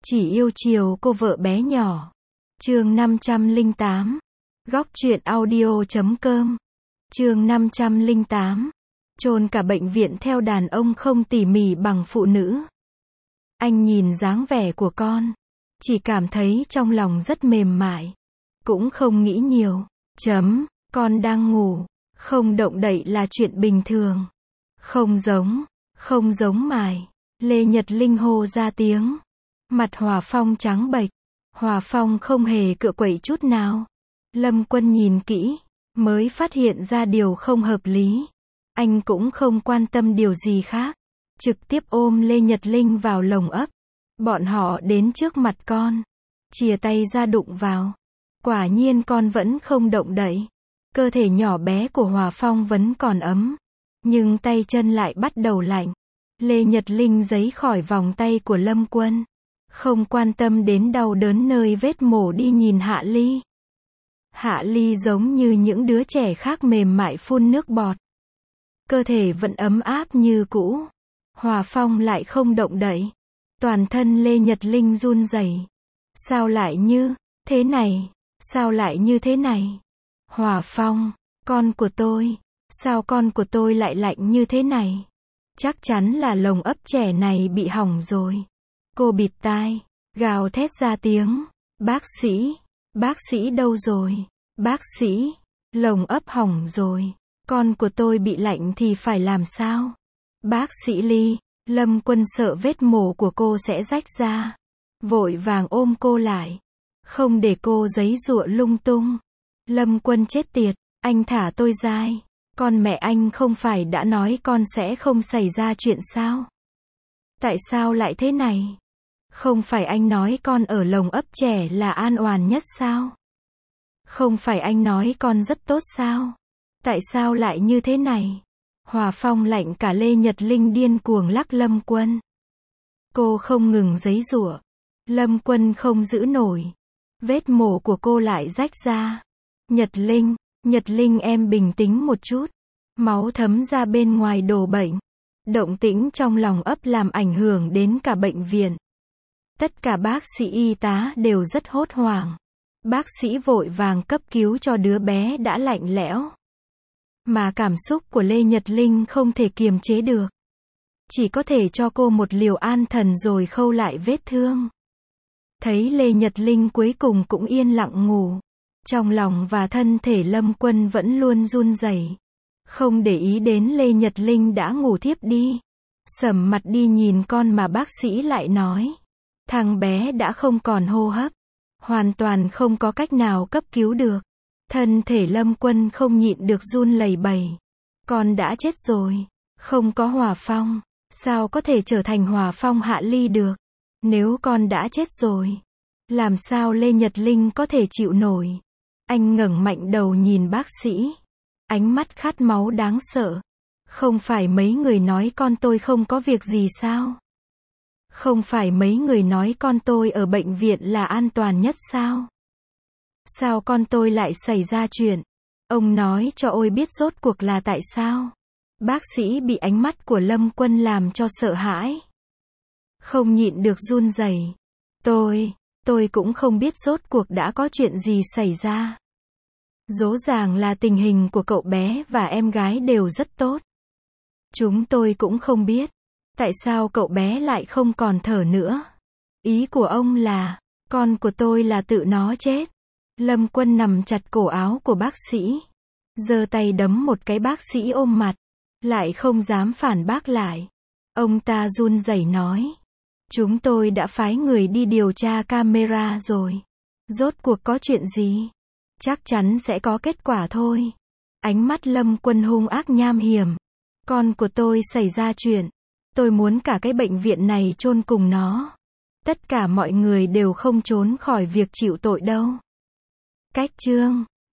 Chỉ yêu chiều cô vợ bé nhỏ. Chương 508. Góc truyện audio.com. Chương 508. Chôn cả bệnh viện theo đàn ông không tỉ mỉ bằng phụ nữ. Anh nhìn dáng vẻ của con, chỉ cảm thấy trong lòng rất mềm mại, cũng không nghĩ nhiều. Con đang ngủ, không động đậy là chuyện bình thường. Không giống mài. Lê Nhật Linh hô ra tiếng. Mặt Hòa Phong trắng bệch. Hòa Phong không hề cựa quậy chút nào. Lâm Quân nhìn kỹ, mới phát hiện ra điều không hợp lý. Anh cũng không quan tâm điều gì khác, trực tiếp ôm Lê Nhật Linh vào lồng ấp. Bọn họ đến trước mặt con, chìa tay ra đụng vào. Quả nhiên con vẫn không động đậy. Cơ thể nhỏ bé của Hòa Phong vẫn còn ấm, nhưng tay chân lại bắt đầu lạnh. Lê Nhật Linh giấy khỏi vòng tay của Lâm Quân, không quan tâm đến đau đớn nơi vết mổ đi nhìn Hạ Ly. Hạ Ly giống như những đứa trẻ khác mềm mại phun nước bọt. Cơ thể vẫn ấm áp như cũ. Hòa Phong lại không động đậy. Toàn thân Lê Nhật Linh run rẩy. Sao lại như thế này? Sao lại như thế này? Hòa Phong, con của tôi, sao con của tôi lại lạnh như thế này? Chắc chắn là lồng ấp trẻ này bị hỏng rồi. Cô bịt tai, gào thét ra tiếng. Bác sĩ đâu rồi? Bác sĩ, lồng ấp hỏng rồi. Con của tôi bị lạnh thì phải làm sao? Bác sĩ Ly, Lâm Quân sợ vết mổ của cô sẽ rách ra. Vội vàng ôm cô lại, không để cô giãy giụa lung tung. Lâm Quân chết tiệt, anh thả tôi ra. Con mẹ anh không phải đã nói con sẽ không xảy ra chuyện sao? Tại sao lại thế này? Không phải anh nói con ở lồng ấp trẻ là an toàn nhất sao? Không phải anh nói con rất tốt sao? Tại sao lại như thế này? Hòa Phong lạnh cả Lê Nhật Linh điên cuồng lắc Lâm Quân. Cô không ngừng giãy giụa. Lâm Quân không giữ nổi. Vết mổ của cô lại rách ra. Nhật Linh em bình tĩnh một chút. Máu thấm ra bên ngoài đổ bệnh. Động tĩnh trong lòng ấp làm ảnh hưởng đến cả bệnh viện. Tất cả bác sĩ y tá đều rất hốt hoảng. Bác sĩ vội vàng cấp cứu cho đứa bé đã lạnh lẽo. Mà cảm xúc của Lê Nhật Linh không thể kiềm chế được. Chỉ có thể cho cô một liều an thần rồi khâu lại vết thương. Thấy Lê Nhật Linh cuối cùng cũng yên lặng ngủ. Trong lòng và thân thể Lâm Quân vẫn luôn run rẩy. Không để ý đến Lê Nhật Linh đã ngủ thiếp đi. Sầm mặt đi nhìn con mà bác sĩ lại nói. Thằng bé đã không còn hô hấp. Hoàn toàn không có cách nào cấp cứu được. Thân thể Lâm Quân không nhịn được run lẩy bẩy. Con đã chết rồi. Không có Hòa Phong. Sao có thể trở thành Hòa Phong Hạ Ly được? Nếu con đã chết rồi, làm sao Lê Nhật Linh có thể chịu nổi? Anh ngẩng mạnh đầu nhìn bác sĩ. Ánh mắt khát máu đáng sợ. Không phải mấy người nói con tôi không có việc gì sao? Không phải mấy người nói con tôi ở bệnh viện là an toàn nhất sao? Sao con tôi lại xảy ra chuyện? Ông nói cho ôi biết rốt cuộc là tại sao? Bác sĩ bị ánh mắt của Lâm Quân làm cho sợ hãi. Không nhịn được run rẩy. Tôi cũng không biết rốt cuộc đã có chuyện gì xảy ra. Rõ ràng là tình hình của cậu bé và em gái đều rất tốt. Chúng tôi cũng không biết. Tại sao cậu bé lại không còn thở nữa? Ý của ông là, con của tôi là tự nó chết. Lâm Quân nằm chặt cổ áo của bác sĩ. Giơ tay đấm một cái bác sĩ ôm mặt. Lại không dám phản bác lại. Ông ta run rẩy nói. Chúng tôi đã phái người đi điều tra camera rồi. Rốt cuộc có chuyện gì? Chắc chắn sẽ có kết quả thôi. Ánh mắt Lâm Quân hung ác nham hiểm. Con của tôi xảy ra chuyện. Tôi muốn cả cái bệnh viện này chôn cùng nó. Tất cả mọi người đều không trốn khỏi việc chịu tội đâu. Cách chương